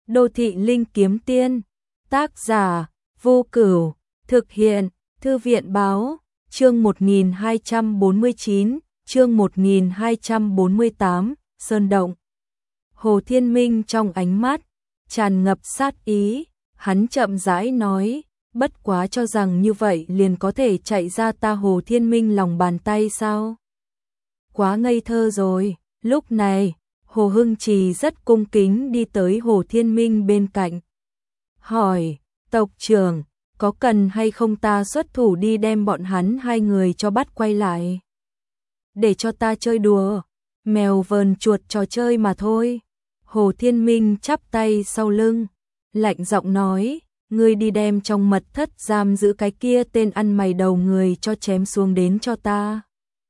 Đô thị linh kiếm tiên, tác giả Vô Cửu, thực hiện Thư viện báo, chương 1249, chương 1248, Sơn Động. Hồ Thiên Minh trong ánh mắt tràn ngập sát ý, hắn chậm rãi nói, bất quá cho rằng như vậy liền có thể chạy ra ta Hồ Thiên Minh lòng bàn tay sao? Quá ngây thơ rồi. Lúc này, Hồ Hưng Trì rất cung kính đi tới Hồ Thiên Minh bên cạnh. Hỏi, tộc trưởng, có cần hay không ta xuất thủ đi đem bọn hắn hai người cho bắt quay lại? Để cho ta chơi đùa, mèo vờn chuột trò chơi mà thôi. Hồ Thiên Minh chắp tay sau lưng, lạnh giọng nói, ngươi đi đem trong mật thất giam giữ cái kia tên ăn mày đầu người cho chém xuống đến cho ta.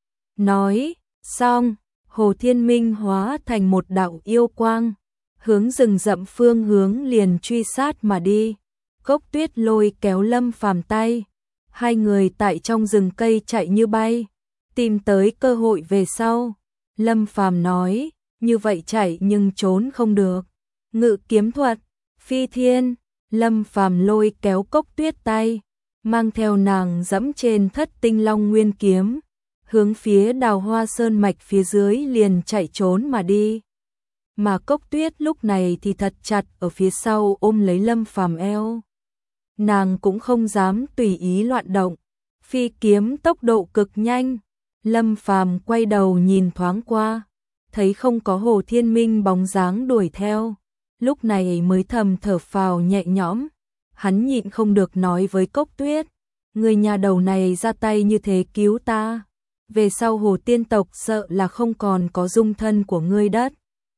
Nói, xong, Hồ Thiên Minh hóa thành một đạo yêu quang, hướng rừng rậm phương hướng liền truy sát mà đi. Cốc Tuyết lôi kéo Lâm Phàm tay, hai người tại trong rừng cây chạy như bay, tìm tới cơ hội về sau. Lâm Phàm nói, như vậy chạy nhưng trốn không được. Ngự kiếm thuật, phi thiên. Lâm Phàm lôi kéo Cốc Tuyết tay, mang theo nàng dẫm trên Thất Tinh Long Nguyên kiếm, hướng phía Đào Hoa Sơn mạch phía dưới liền chạy trốn mà đi. Mà Cốc Tuyết lúc này thì thật chặt ở phía sau ôm lấy Lâm Phàm eo. Nàng cũng không dám tùy ý loạn động, phi kiếm tốc độ cực nhanh. Lâm Phàm quay đầu nhìn thoáng qua, thấy không có Hồ Thiên Minh bóng dáng đuổi theo, lúc này mới thầm thở phào nhẹ nhõm. Hắn nhịn không được nói với Cốc Tuyết, người nhà đầu này ra tay như thế cứu ta, về sau Hồ Tiên tộc sợ là không còn có dung thân của ngươi đất.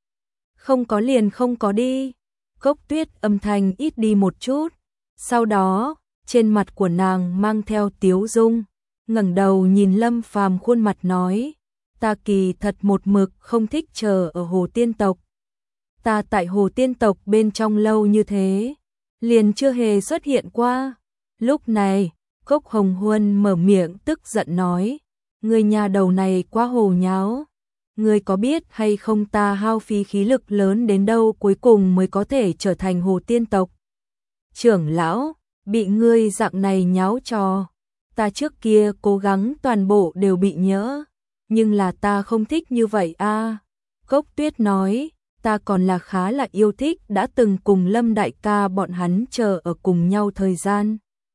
Không có liền không có đi. Cốc Tuyết âm thanh ít đi một chút, sau đó trên mặt của nàng mang theo tiếu dung, ngẩng đầu nhìn Lâm Phàm khuôn mặt nói, ta kỳ thật một mực không thích chờ ở Hồ Tiên tộc. Ta tại Hồ Tiên tộc bên trong lâu như thế, liền chưa hề xuất hiện qua. Lúc này, Cốc Hồng Huân mở miệng tức giận nói, người nhà đầu này quá hồ nháo. Ngươi có biết hay không ta hao phí khí lực lớn đến đâu cuối cùng mới có thể trở thành Hồ Tiên tộc trưởng lão, bị ngươi dạng này nháo trò. Ta trước kia cố gắng toàn bộ đều bị nhỡ, nhưng là ta không thích như vậy a. Cốc Tuyết nói, ta còn là khá là yêu thích đã từng cùng Lâm đại ca bọn hắn chờ ở cùng nhau thời gian.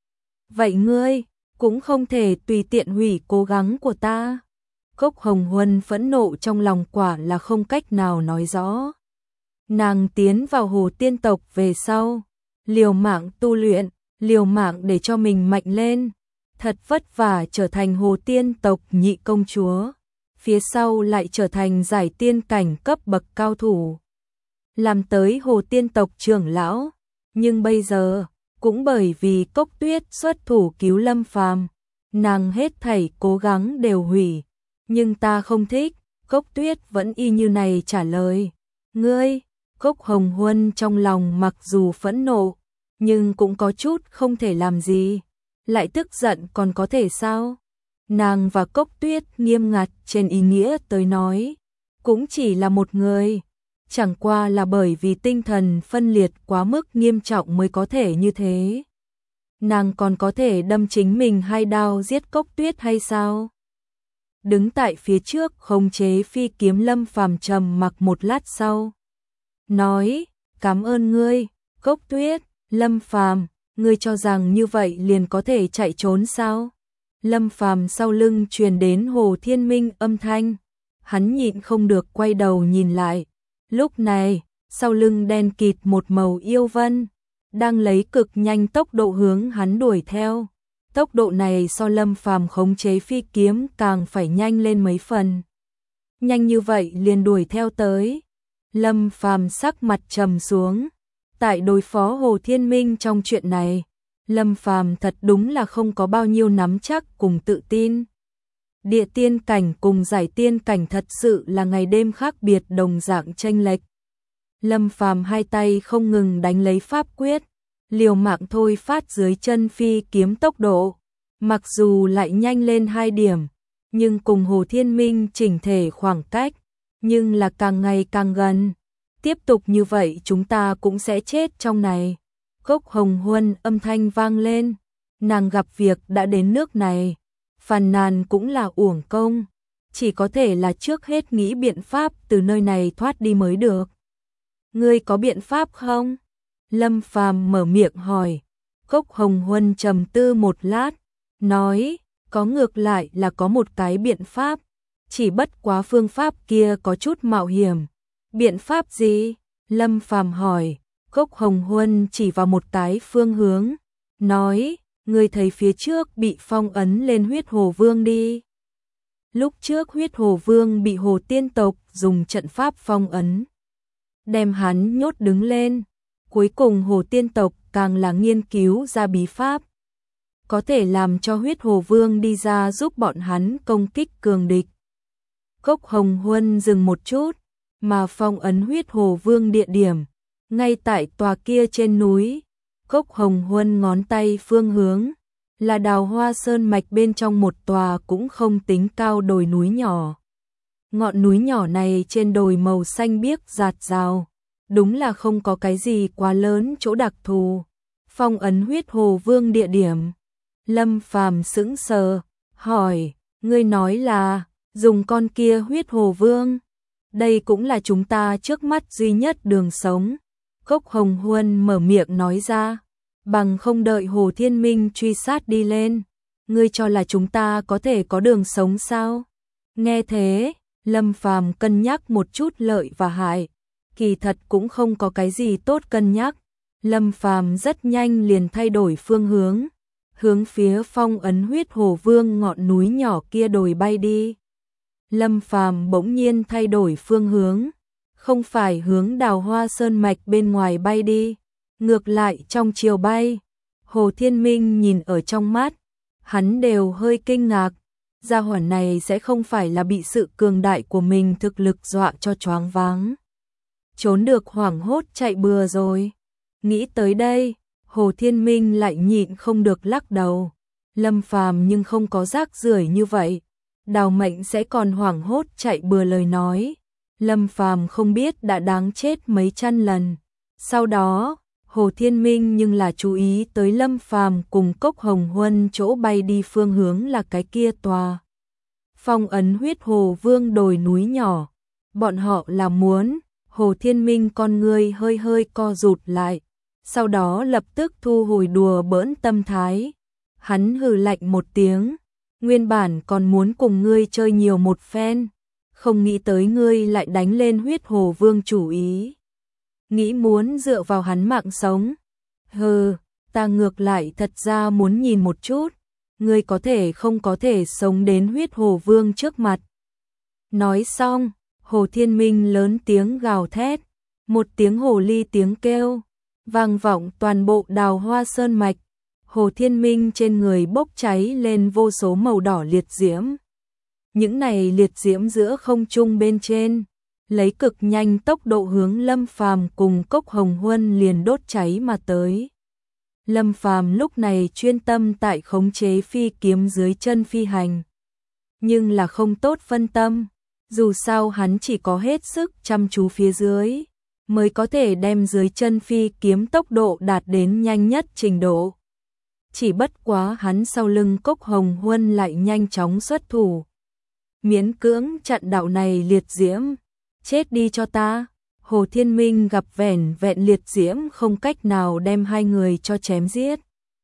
Vậy ngươi cũng không thể tùy tiện hủy cố gắng của ta. Cốc Hồng Huân phẫn nộ trong lòng quả là không cách nào nói rõ. Nàng tiến vào Hồ Tiên tộc về sau, liều mạng tu luyện, liều mạng để cho mình mạnh lên, thật vất vả trở thành Hồ Tiên tộc nhị công chúa, phía sau lại trở thành giải tiên cảnh cấp bậc cao thủ, làm tới Hồ Tiên tộc trưởng lão. Nhưng bây giờ, cũng bởi vì Cốc Tuyết xuất thủ cứu Lâm Phàm, nàng hết thảy cố gắng đều hủy. Nhưng ta không thích. Cốc Tuyết vẫn y như này trả lời. Ngươi, Cốc Hồng Huân trong lòng mặc dù phẫn nộ, nhưng cũng có chút không thể làm gì. Lại tức giận còn có thể sao? Nàng và Cốc Tuyết nghiêm ngặt trên ý nghĩa tới nói, cũng chỉ là một người. Chẳng qua là bởi vì tinh thần phân liệt quá mức nghiêm trọng mới có thể như thế. Nàng còn có thể đâm chính mình hai đao giết Cốc Tuyết hay sao? Đứng tại phía trước khống chế phi kiếm Lâm Phàm trầm mặc một lát sau, nói, cảm ơn ngươi, Cốc Tuyết. Lâm Phàm, ngươi cho rằng như vậy liền có thể chạy trốn sao? Lâm Phàm sau lưng truyền đến Hồ Thiên Minh âm thanh, hắn nhịn không được quay đầu nhìn lại. Lúc này, sau lưng đen kịt một màu yêu vân, đang lấy cực nhanh tốc độ hướng hắn đuổi theo. Tốc độ này so Lâm Phàm khống chế phi kiếm càng phải nhanh lên mấy phần. Nhanh như vậy liền đuổi theo tới. Lâm Phàm sắc mặt trầm xuống. Tại đối phó Hồ Thiên Minh trong chuyện này, Lâm Phàm thật đúng là không có bao nhiêu nắm chắc cùng tự tin. Địa tiên cảnh cùng giải tiên cảnh thật sự là ngày đêm khác biệt đồng dạng chênh lệch. Lâm Phàm hai tay không ngừng đánh lấy pháp quyết, liều mạng thôi phát dưới chân phi kiếm tốc độ, mặc dù lại nhanh lên 2 điểm, nhưng cùng Hồ Thiên Minh chỉnh thể khoảng cách, nhưng là càng ngày càng gần. tiếp tục như vậy chúng ta cũng sẽ chết trong này. Cốc Hồng Huân âm thanh vang lên, nàng gặp việc đã đến nước này, phàn nàn cũng là uổng công, chỉ có thể là trước hết nghĩ biện pháp từ nơi này thoát đi mới được. Ngươi có biện pháp không? Lâm Phàm mở miệng hỏi. Cốc Hồng Huân trầm tư một lát, nói, có, ngược lại là có một cái biện pháp, chỉ bất quá phương pháp kia có chút mạo hiểm. Biện pháp gì? Lâm Phàm hỏi. Cốc Hồng Huân chỉ vào một cái phương hướng, nói, ngươi thấy phía trước bị phong ấn lên huyết hồ vương đi. Lúc trước huyết hồ vương bị hồ tiên tộc dùng trận pháp phong ấn, đem hắn nhốt đứng lên. Cuối cùng hồ tiên tộc càng là nghiên cứu ra bí pháp, có thể làm cho huyết hồ vương đi ra giúp bọn hắn công kích cường địch. Cốc Hồng Huân dừng một chút, mà phong ấn huyết hồ vương địa điểm, ngay tại tòa kia trên núi. Cốc Hồng Huân ngón tay phương hướng, là Đào Hoa Sơn mạch bên trong một tòa cũng không tính cao đồi núi nhỏ. Ngọn núi nhỏ này trên đồi màu xanh biếc rạt rào, đúng là không có cái gì quá lớn chỗ đặc thù. Phong ấn huyết hồ vương địa điểm. Lâm Phàm sững sờ, hỏi, ngươi nói là dùng con kia huyết hồ vương? Đây cũng là chúng ta trước mắt duy nhất đường sống. Cốc Hồng Huân mở miệng nói ra, bằng không đợi Hồ Thiên Minh truy sát đi lên, ngươi cho là chúng ta có thể có đường sống sao? Nghe thế, Lâm Phàm cân nhắc một chút lợi và hại, kỳ thật cũng không có cái gì tốt cân nhắc. Lâm Phàm rất nhanh liền thay đổi phương hướng, hướng phía phong ấn huyết hồ vương ngọn núi nhỏ kia đồi bay đi. Lâm Phàm bỗng nhiên thay đổi phương hướng, không phải hướng Đào Hoa Sơn mạch bên ngoài bay đi, ngược lại trong chiều bay. Hồ Thiên Minh nhìn ở trong mắt, hắn đều hơi kinh ngạc, gia hỏa này sẽ không phải là bị sự cường đại của mình thực lực dọa cho choáng váng, trốn được hoảng hốt chạy bừa rồi. Nghĩ tới đây, Hồ Thiên Minh lại nhịn không được lắc đầu. Lâm Phàm nhưng không có rác rưởi như vậy, Đào Mệnh sẽ còn hoảng hốt chạy bừa lời nói, Lâm Phàm không biết đã đáng chết mấy trăm lần. Sau đó, Hồ Thiên Minh nhưng là chú ý tới Lâm Phàm cùng Cốc Hồng Huân chỗ bay đi phương hướng là cái kia tòa phong ấn huyết hồ vương đồi núi nhỏ. Bọn họ là muốn. Hồ Thiên Minh con ngươi hơi hơi co rụt lại, sau đó lập tức thu hồi đùa bỡn tâm thái. Hắn hừ lạnh một tiếng, nguyên bản còn muốn cùng ngươi chơi nhiều một phen, không nghĩ tới ngươi lại đánh lên huyết hồ vương chủ ý. Nghĩ muốn dựa vào hắn mạng sống. Hừ, ta ngược lại thật ra muốn nhìn một chút, ngươi có thể không có thể sống đến huyết hồ vương trước mặt. Nói xong, Hồ Thiên Minh lớn tiếng gào thét, một tiếng hồ ly tiếng kêu, vang vọng toàn bộ Đào Hoa Sơn mạch. Hồ Thiên Minh trên người bốc cháy lên vô số màu đỏ liệt diễm. Những này liệt diễm giữa không trung bên trên, lấy cực nhanh tốc độ hướng Lâm Phàm cùng Cốc Hồng Huân liền đốt cháy mà tới. Lâm Phàm lúc này chuyên tâm tại khống chế phi kiếm dưới chân phi hành, nhưng là không tốt phân tâm. Dù sao hắn chỉ có hết sức chăm chú phía dưới, mới có thể đem dưới chân phi kiếm tốc độ đạt đến nhanh nhất trình độ. Chỉ bất quá hắn sau lưng Cốc Hồng Huân lại nhanh chóng xuất thủ, miễn cưỡng chặn đạo này liệt diễm. Chết đi cho ta. Hồ Thiên Minh gặp vẻn vẹn liệt diễm không cách nào đem hai người cho chém giết.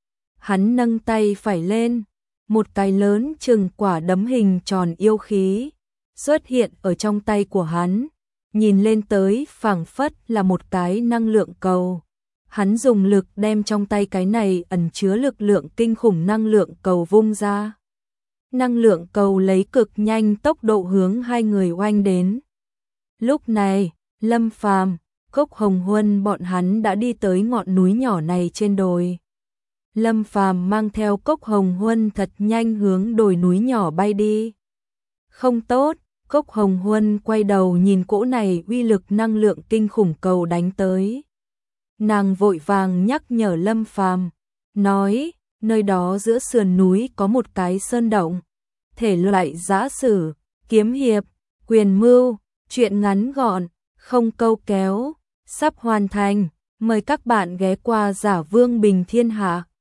Hắn nâng tay phải lên, một cái lớn chừng quả đấm hình tròn yêu khí xuất hiện ở trong tay của hắn, nhìn lên tới phảng phất là một cái năng lượng cầu. Hắn dùng lực đem trong tay cái này ẩn chứa lực lượng kinh khủng năng lượng cầu vung ra. Năng lượng cầu lấy cực nhanh tốc độ hướng hai người oanh đến. Lúc này, Lâm Phàm, Cốc Hồng Huân bọn hắn đã đi tới ngọn núi nhỏ này trên đồi. Lâm Phàm mang theo Cốc Hồng Huân thật nhanh hướng đồi núi nhỏ bay đi. Không tốt. Cốc Hồng Huân quay đầu nhìn cỗ này uy lực năng lượng kinh khủng cầu đánh tới. Nàng vội vàng nhắc nhở Lâm Phàm, nói, nơi đó giữa sườn núi có một cái sơn động. Thể loại giã sử, kiếm hiệp, quyền mưu, truyện ngắn gọn, không câu kéo, sắp hoàn thành. Mời các bạn ghé qua Giả Vương Bình Thiên Hạ.